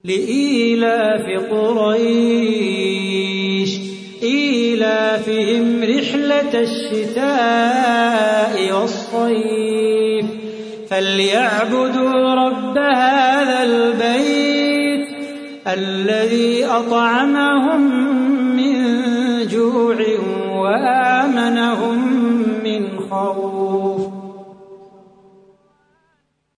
لإيلاف قريش إيلافهم رحلة الشتاء والصيف فليعبدوا رب هذا البيت الذي أطعمهم من جوع وآمنهم من خوف.